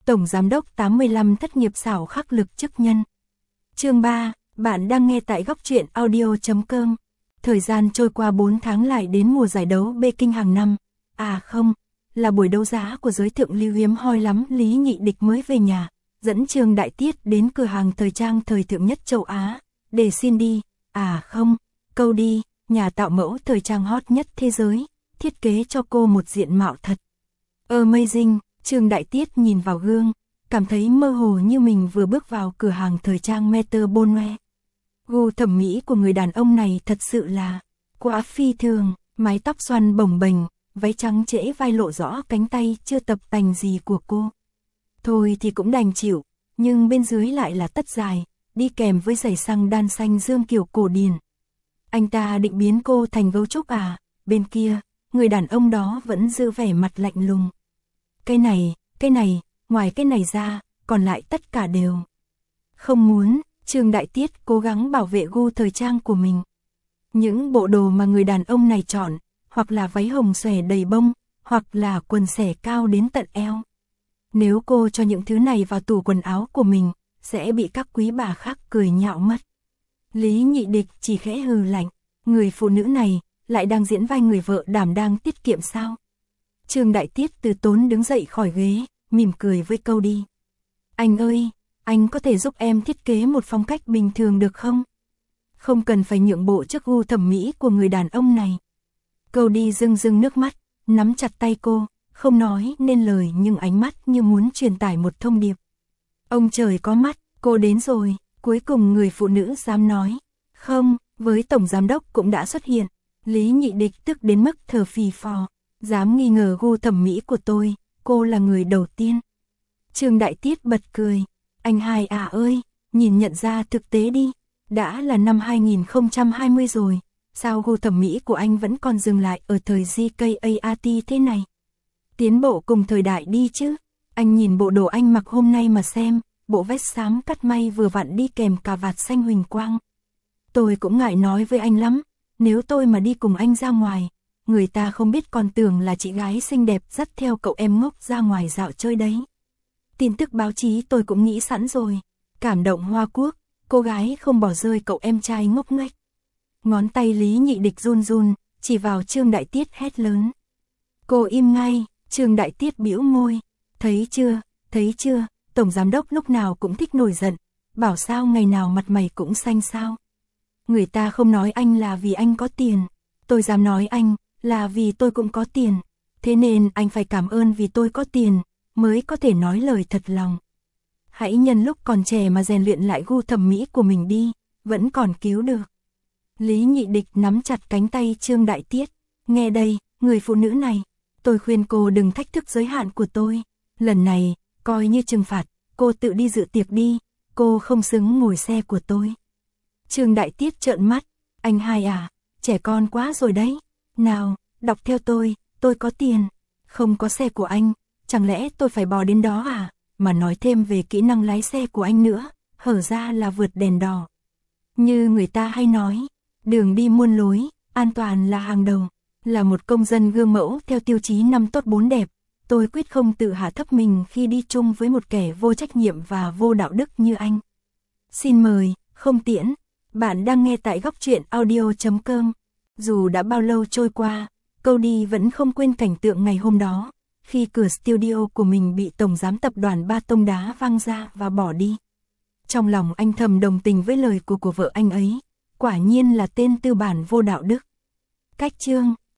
Tổng Giám đốc 85 thất nghiệp xảo khắc lực chức nhân. Chương 3, bạn đang nghe tại góc truyện audio.com. Thời gian trôi qua 4 tháng lại đến mùa giải đấu Peking hàng năm. À không, là buổi đấu giá của giới thượng lưu hiếm hoi lắm. Lý Nhị Địch mới về nhà, dẫn Trương Đại Tiết đến cửa hàng thời trang thời thượng nhất châu Á, để xin đi, à không, câu đi, nhà tạo mẫu thời trang hot nhất thế giới, thiết kế cho cô một diện mạo thật amazing. Trương Đại Tiết nhìn vào gương, cảm thấy mơ hồ như mình vừa bước vào cửa hàng thời trang Maitre Bonnois. Gu thẩm mỹ của người đàn ông này thật sự là quá phi thường, mái tóc xoăn bồng bềnh, váy trắng trễ vai lộ rõ cánh tay chưa tập tành gì của cô. Thôi thì cũng đành chịu, nhưng bên dưới lại là tất dài, đi kèm với giày xăng đan xanh dương kiểu cổ điển. Anh ta định biến cô thành gấu trúc à? Bên kia, người đàn ông đó vẫn giữ vẻ mặt lạnh lùng. Cái này, ngoài cái này ra, còn lại tất cả đều không muốn. Trương Đại Tiết cố gắng bảo vệ gu thời trang của mình. Những bộ đồ mà người đàn ông này chọn, hoặc là váy hồng xòe đầy bông, hoặc là quần xẻ cao đến tận eo. Nếu cô cho những thứ này vào tủ quần áo của mình, sẽ bị các quý bà khác cười nhạo mất. Lý Nhị Địch chỉ khẽ hừ lạnh, người phụ nữ này lại đang diễn vai người vợ đảm đang tiết kiệm sao? Trương Đại Tiết từ tốn đứng dậy khỏi ghế, mỉm cười với câu đi. Anh ơi, anh có thể giúp em thiết kế một phong cách bình thường được không? Không cần phải nhượng bộ trước gu thẩm mỹ của người đàn ông này. Câu đi rưng rưng nước mắt, nắm chặt tay cô, không nói nên lời nhưng ánh mắt như muốn truyền tải một thông điệp. Ông trời có mắt, cô đến rồi, cuối cùng người phụ nữ dám nói. Không, với tổng giám đốc cũng đã xuất hiện. Lý Nhị Địch tức đến mức thở phì phò. Dám nghi ngờ gu thẩm mỹ của tôi, cô là người đầu tiên. Trương Đại Tiết bật cười. Anh hai à ơi, nhìn nhận ra thực tế đi. Đã là năm 2020 rồi, sao gu thẩm mỹ của anh vẫn còn dừng lại ở thời GKAT thế này? Tiến bộ cùng thời đại đi chứ. Anh nhìn bộ đồ anh mặc hôm nay mà xem, bộ vest xám cắt may vừa vặn đi kèm cà vạt xanh huỳnh quang. Tôi cũng ngại nói với anh lắm, nếu tôi mà đi cùng anh ra ngoài, người ta không biết còn tưởng là chị gái xinh đẹp dắt theo cậu em ngốc ra ngoài dạo chơi đấy. Tin tức báo chí tôi cũng nghĩ sẵn rồi, cảm động Hoa Quốc, cô gái không bỏ rơi cậu em trai ngốc nghếch. Ngón tay Lý Nhị Địch run run, chỉ vào Trương Đại Tiết hét lớn. Cô im ngay. Trương Đại Tiết bĩu môi. Thấy chưa, tổng giám đốc lúc nào cũng thích nổi giận, bảo sao ngày nào mặt mày cũng xanh sao. Người ta không nói anh là vì anh có tiền, tôi dám nói anh là vì tôi cũng có tiền, thế nên anh phải cảm ơn vì tôi có tiền, mới có thể nói lời thật lòng. Hãy nhân lúc còn trẻ mà rèn luyện lại gu thẩm mỹ của mình đi, vẫn còn cứu được. Lý Nhị Địch nắm chặt cánh tay Trương Đại Tiết. Nghe đây, người phụ nữ này, tôi khuyên cô đừng thách thức giới hạn của tôi. Lần này, coi như trừng phạt, cô tự đi dự tiệc đi, cô không xứng ngồi xe của tôi. Trương Đại Tiết trợn mắt, anh hai à, trẻ con quá rồi đấy. Nào, đọc theo tôi có tiền, không có xe của anh, chẳng lẽ tôi phải bò đến đó à? Mà nói thêm về kỹ năng lái xe của anh nữa, hở ra là vượt đèn đỏ. Như người ta hay nói, đường đi muôn lối, an toàn là hàng đầu. Là một công dân gương mẫu theo tiêu chí 5 tốt 4 đẹp, tôi quyết không tự hạ thấp mình khi đi chung với một kẻ vô trách nhiệm và vô đạo đức như anh. Xin mời, không tiễn, bạn đang nghe tại góc truyện audio.com. Dù đã bao lâu trôi qua, câu đi vẫn không quên cảnh tượng ngày hôm đó, khi cửa studio của mình bị tổng giám tập đoàn Ba Tông đá văng ra và bỏ đi. Trong lòng anh thầm đồng tình với lời của vợ anh ấy, quả nhiên là tên tư bản vô đạo đức. Cách chương